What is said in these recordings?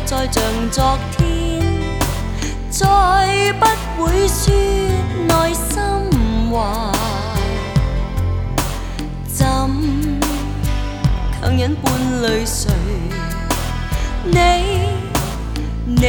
再像昨天，再不會說內心話。怎強忍伴淚垂？你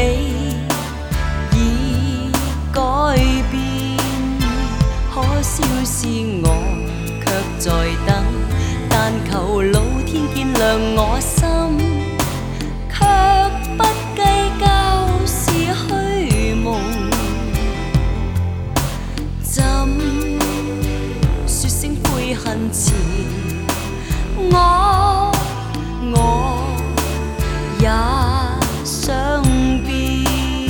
已改變，可笑是我卻在等，但求老天見諒我心，卻不計較是虛夢。怎說聲悔恨遲？我也想變，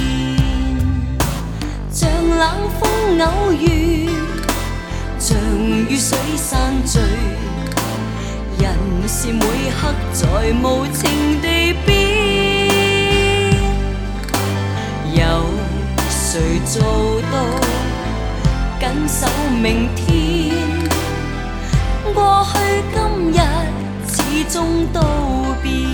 像冷風偶遇，像雨水散聚。人是每刻在無情地變，有誰做到緊守明天？過去今日始終都變。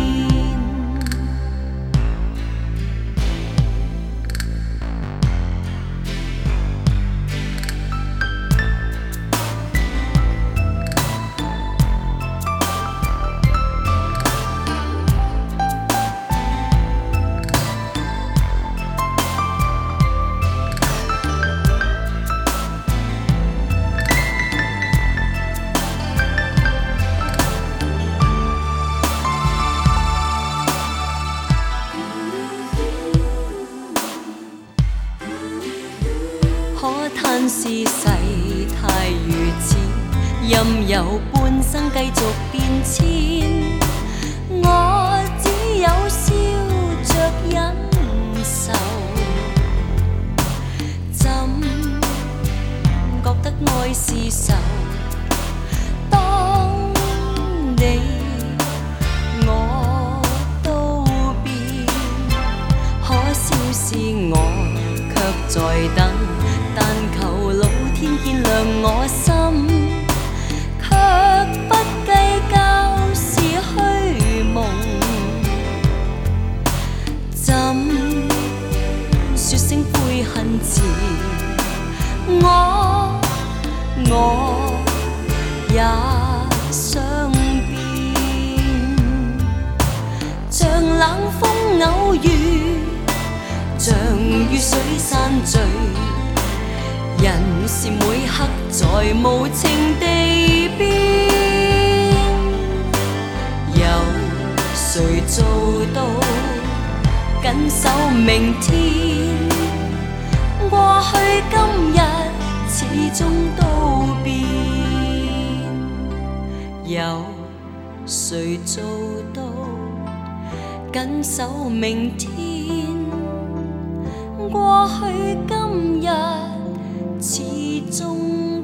可嘆是世態如此，任由半生繼續變遷，我只有笑着忍受。怎覺得愛是愁？當你我都變，可笑是我卻在等。但求老天見諒我心，卻不計較是虛夢。怎說聲悔恨遲？我也想變，像冷風偶遇，像雨水散聚。人是每刻在無情地變，有誰做到緊守明天？過去今日始終都變，有誰做到緊守明天？過去今日始終